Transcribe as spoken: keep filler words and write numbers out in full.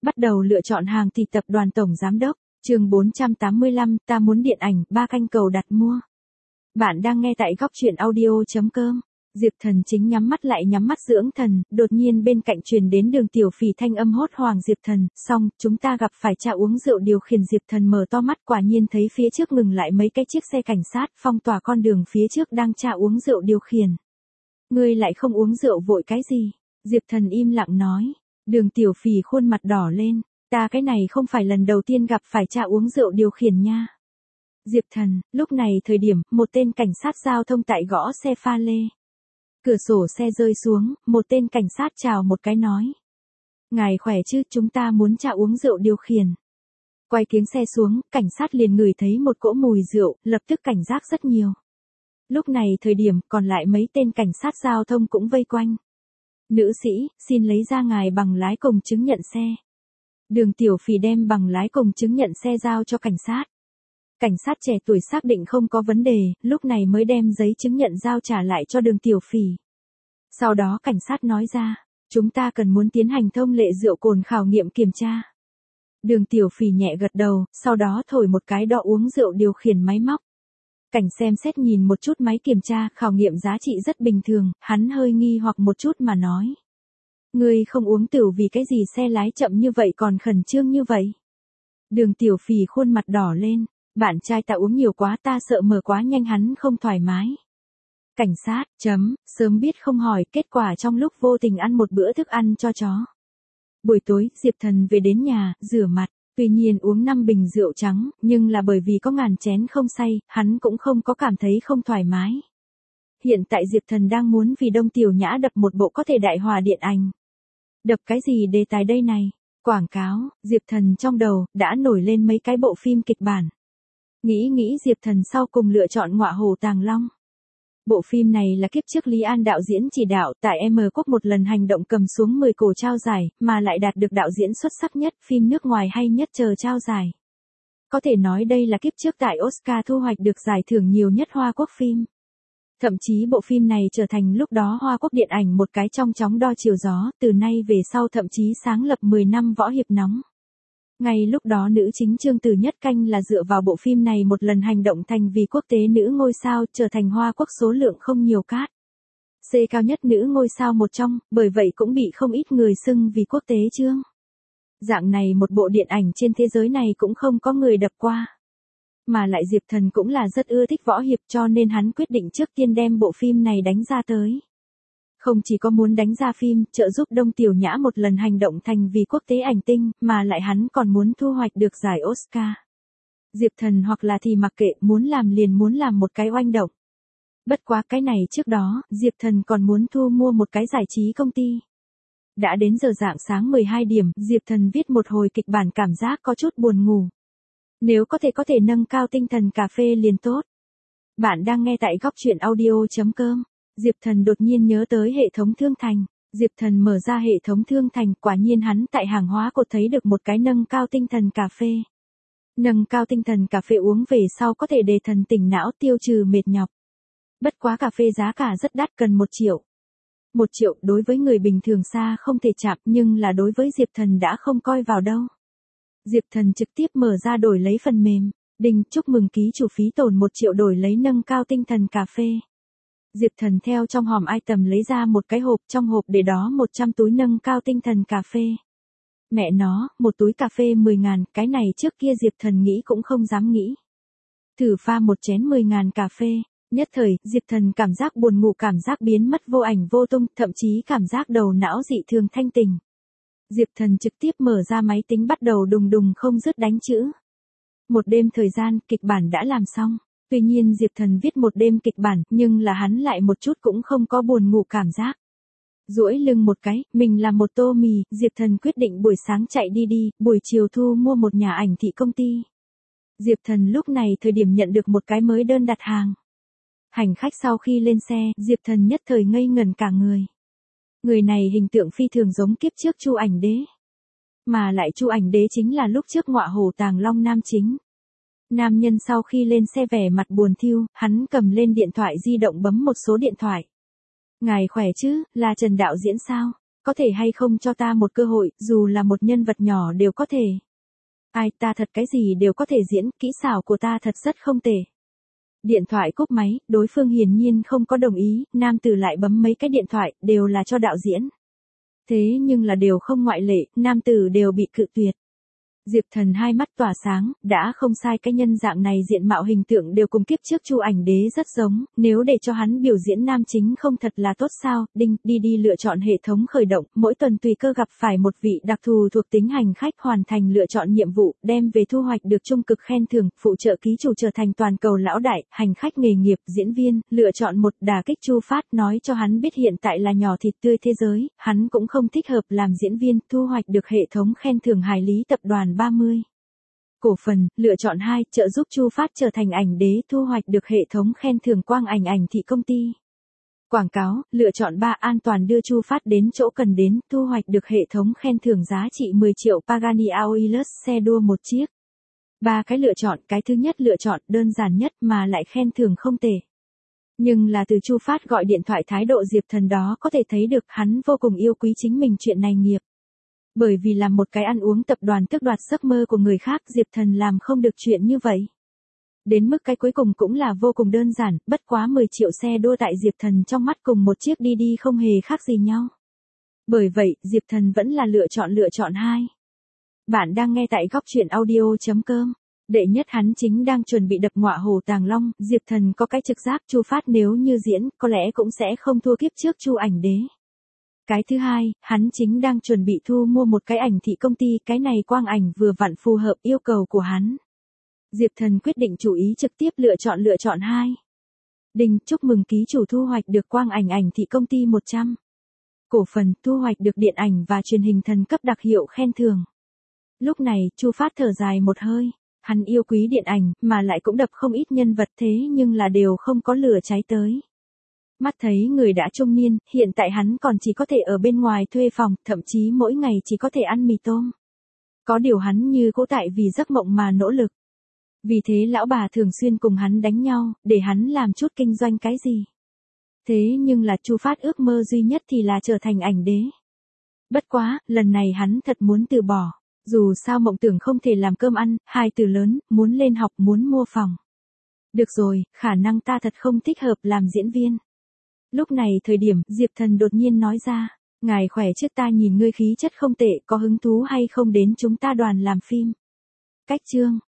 Bắt đầu lựa chọn hàng thì tập đoàn tổng giám đốc, chương bốn trăm tám mươi lăm, ta muốn điện ảnh, ba canh cầu đặt mua. Bạn đang nghe tại góc truyện audio chấm com. Diệp Thần chính nhắm mắt lại nhắm mắt dưỡng thần, đột nhiên bên cạnh truyền đến Đường Tiểu Phỉ thanh âm hốt hoảng. Diệp Thần, xong, chúng ta gặp phải cha uống rượu điều khiển. Diệp Thần mở to mắt, quả nhiên thấy phía trước ngừng lại mấy cái chiếc xe cảnh sát, phong tỏa con đường phía trước đang cha uống rượu điều khiển. Ngươi lại không uống rượu vội cái gì? Diệp Thần im lặng nói. Đường Tiểu Phỉ khuôn mặt đỏ lên, ta cái này không phải lần đầu tiên gặp phải cha uống rượu điều khiển nha. Diệp Thần, lúc này thời điểm, một tên cảnh sát giao thông tại gõ xe pha lê. Cửa sổ xe rơi xuống, một tên cảnh sát chào một cái nói. Ngài khỏe chứ, chúng ta muốn cha uống rượu điều khiển. Quay kiếng xe xuống, cảnh sát liền ngửi thấy một cỗ mùi rượu, lập tức cảnh giác rất nhiều. Lúc này thời điểm, còn lại mấy tên cảnh sát giao thông cũng vây quanh. Nữ sĩ, xin lấy ra ngài bằng lái cùng chứng nhận xe. Đường Tiểu Phỉ đem bằng lái cùng chứng nhận xe giao cho cảnh sát. Cảnh sát trẻ tuổi xác định không có vấn đề, lúc này mới đem giấy chứng nhận giao trả lại cho Đường Tiểu Phỉ. Sau đó cảnh sát nói ra, chúng ta cần muốn tiến hành thông lệ rượu cồn khảo nghiệm kiểm tra. Đường Tiểu Phỉ nhẹ gật đầu, sau đó thổi một cái đo uống rượu điều khiển máy móc. Cảnh xem xét nhìn một chút máy kiểm tra, khảo nghiệm giá trị rất bình thường, hắn hơi nghi hoặc một chút mà nói. Ngươi không uống tửu vì cái gì xe lái chậm như vậy còn khẩn trương như vậy? Đường Tiểu Phỉ khuôn mặt đỏ lên, bạn trai ta uống nhiều quá, ta sợ mở quá nhanh hắn không thoải mái. Cảnh sát, chấm, sớm biết không hỏi, kết quả trong lúc vô tình ăn một bữa thức ăn cho chó. Buổi tối, Diệp Thần về đến nhà, rửa mặt. Tuy nhiên uống năm bình rượu trắng, nhưng là bởi vì có ngàn chén không say, hắn cũng không có cảm thấy không thoải mái. Hiện tại Diệp Thần đang muốn vì Đông Tiểu Nhã đập một bộ có thể đại hòa điện ảnh. Đập cái gì đề tài đây này? Quảng cáo, Diệp Thần trong đầu, đã nổi lên mấy cái bộ phim kịch bản. Nghĩ nghĩ Diệp Thần sau cùng lựa chọn Ngọa Hổ Tàng Long. Bộ phim này là kiếp trước Lý An đạo diễn chỉ đạo, tại M Quốc một lần hành động cầm xuống mười cổ trao giải, mà lại đạt được đạo diễn xuất sắc nhất, phim nước ngoài hay nhất chờ trao giải. Có thể nói đây là kiếp trước tại Oscar thu hoạch được giải thưởng nhiều nhất Hoa Quốc phim. Thậm chí bộ phim này trở thành lúc đó Hoa Quốc điện ảnh một cái trong chóng đo chiều gió, từ nay về sau thậm chí sáng lập mười năm võ hiệp nóng. Ngay lúc đó nữ chính Trương Tử Nhất Canh là dựa vào bộ phim này một lần hành động thành vì quốc tế nữ ngôi sao, trở thành Hoa Quốc số lượng không nhiều cát. C cao nhất nữ ngôi sao một trong, bởi vậy cũng bị không ít người xưng vì quốc tế chương. Dạng này một bộ điện ảnh trên thế giới này cũng không có người đập qua. Mà lại Diệp Thần cũng là rất ưa thích võ hiệp cho nên hắn quyết định trước tiên đem bộ phim này đánh ra tới. Không chỉ có muốn đánh ra phim, trợ giúp Đông Tiểu Nhã một lần hành động thành vì quốc tế ảnh tinh, mà lại hắn còn muốn thu hoạch được giải Oscar. Diệp Thần hoặc là thì mặc kệ, muốn làm liền muốn làm một cái oanh động. Bất quá cái này trước đó, Diệp Thần còn muốn thu mua một cái giải trí công ty. Đã đến giờ rạng sáng mười hai điểm, Diệp Thần viết một hồi kịch bản cảm giác có chút buồn ngủ. Nếu có thể có thể nâng cao tinh thần cà phê liền tốt. Bạn đang nghe tại góc truyện audio chấm com. Diệp Thần đột nhiên nhớ tới hệ thống thương thành. Diệp Thần mở ra hệ thống thương thành, quả nhiên hắn tại hàng hóa cột thấy được một cái nâng cao tinh thần cà phê. Nâng cao tinh thần cà phê uống về sau có thể để thần tỉnh não, tiêu trừ mệt nhọc. Bất quá cà phê giá cả rất đắt, cần một triệu. Một triệu đối với người bình thường xa không thể chạm, nhưng là đối với Diệp Thần đã không coi vào đâu. Diệp Thần trực tiếp mở ra đổi lấy phần mềm. Đinh, chúc mừng ký chủ phí tổn một triệu đổi lấy nâng cao tinh thần cà phê. Diệp Thần theo trong hòm item lấy ra một cái hộp, trong hộp để đó một trăm túi nâng cao tinh thần cà phê. Mẹ nó, một túi cà phê mười ngàn, cái này trước kia Diệp Thần nghĩ cũng không dám nghĩ. Thử pha một chén mười ngàn cà phê, nhất thời, Diệp Thần cảm giác buồn ngủ cảm giác biến mất vô ảnh vô tung, thậm chí cảm giác đầu não dị thường thanh tỉnh. Diệp Thần trực tiếp mở ra máy tính bắt đầu đùng đùng không dứt đánh chữ. Một đêm thời gian, kịch bản đã làm xong. Tuy nhiên Diệp Thần viết một đêm kịch bản, nhưng là hắn lại một chút cũng không có buồn ngủ cảm giác. Duỗi lưng một cái, mình làm một tô mì, Diệp Thần quyết định buổi sáng chạy đi đi, buổi chiều thu mua một nhà ảnh thị công ty. Diệp Thần lúc này thời điểm nhận được một cái mới đơn đặt hàng. Hành khách sau khi lên xe, Diệp Thần nhất thời ngây ngẩn cả người. Người này hình tượng phi thường giống kiếp trước Chu Ảnh Đế. Mà lại Chu Ảnh Đế chính là lúc trước Ngọa Hổ Tàng Long nam chính. Nam nhân sau khi lên xe vẻ mặt buồn thiu, hắn cầm lên điện thoại di động bấm một số điện thoại. Ngài khỏe chứ, là Trần đạo diễn sao? có thể hay không cho ta một cơ hội, dù là một nhân vật nhỏ đều có thể. Ai, ta thật cái gì đều có thể diễn, kỹ xảo của ta thật rất không tệ. Điện thoại cúp máy, đối phương hiển nhiên không có đồng ý, nam tử lại bấm mấy cái điện thoại, đều là cho đạo diễn. Thế nhưng là đều không ngoại lệ, nam tử đều bị cự tuyệt. Diệp Thần hai mắt tỏa sáng, đã không sai, cái nhân dạng này diện mạo hình tượng đều cùng kiếp trước Chu Ảnh Đế rất giống, nếu để cho hắn biểu diễn nam chính không thật là tốt sao? Đinh, đi đi lựa chọn hệ thống khởi động, mỗi tuần tùy cơ gặp phải một vị đặc thù thuộc tính hành khách hoàn thành lựa chọn nhiệm vụ, đem về thu hoạch được trung cực khen thưởng, phụ trợ ký chủ trở thành toàn cầu lão đại, hành khách nghề nghiệp, diễn viên, lựa chọn một, đả kích Chu Phát, nói cho hắn biết hiện tại là nhỏ thịt tươi thế giới, hắn cũng không thích hợp làm diễn viên, thu hoạch được hệ thống khen thưởng Hải Lý tập đoàn ba mươi. Cổ phần, lựa chọn hai, trợ giúp Chu Phát trở thành ảnh đế, thu hoạch được hệ thống khen thưởng Quang Ảnh Ảnh thị công ty. Quảng cáo, lựa chọn ba, an toàn đưa Chu Phát đến chỗ cần đến, thu hoạch được hệ thống khen thưởng giá trị mười triệu Pagani Aureus xe đua một chiếc. Ba cái lựa chọn, cái thứ nhất lựa chọn đơn giản nhất mà lại khen thưởng không tệ. Nhưng là từ Chu Phát gọi điện thoại thái độ Diệp Thần đó có thể thấy được hắn vô cùng yêu quý chính mình chuyện này nghiệp. Bởi vì làm một cái ăn uống tập đoàn tước đoạt giấc mơ của người khác, Diệp Thần làm không được chuyện như vậy. Đến mức cái cuối cùng cũng là vô cùng đơn giản, bất quá mười triệu xe đua tại Diệp Thần trong mắt cùng một chiếc đi đi không hề khác gì nhau. Bởi vậy, Diệp Thần vẫn là lựa chọn lựa chọn hai. Bạn đang nghe tại góc truyện audio chấm com. Đệ nhất hắn chính đang chuẩn bị đập ngọa hổ Tàng Long, Diệp Thần có cái trực giác Chu Phát nếu như diễn, có lẽ cũng sẽ không thua kiếp trước Chu Ảnh Đế. Cái thứ hai, hắn chính đang chuẩn bị thu mua một cái ảnh thị công ty, cái này Quang Ảnh vừa vặn phù hợp yêu cầu của hắn. Diệp Thần quyết định chủ ý trực tiếp lựa chọn lựa chọn hai. Đinh, chúc mừng ký chủ thu hoạch được Quang Ảnh Ảnh thị công ty một trăm. Cổ phần, thu hoạch được điện ảnh và truyền hình thần cấp đặc hiệu khen thưởng. Lúc này, Chu Phát thở dài một hơi, hắn yêu quý điện ảnh, mà lại cũng đập không ít nhân vật thế nhưng là đều không có lửa cháy tới. Mắt thấy người đã trung niên, hiện tại hắn còn chỉ có thể ở bên ngoài thuê phòng, thậm chí mỗi ngày chỉ có thể ăn mì tôm. Có điều hắn như cũ tại vì giấc mộng mà nỗ lực. Vì thế lão bà thường xuyên cùng hắn đánh nhau, để hắn làm chút kinh doanh cái gì. Thế nhưng là Chu Phát ước mơ duy nhất thì là trở thành ảnh đế. Bất quá, lần này hắn thật muốn từ bỏ. Dù sao mộng tưởng không thể làm cơm ăn, hai từ lớn, muốn lên học, muốn mua phòng. Được rồi, khả năng ta thật không thích hợp làm diễn viên. Lúc này thời điểm, Diệp Thần đột nhiên nói ra, ngài khỏe trước ta nhìn ngươi khí chất không tệ, có hứng thú hay không đến chúng ta đoàn làm phim. Cách chương.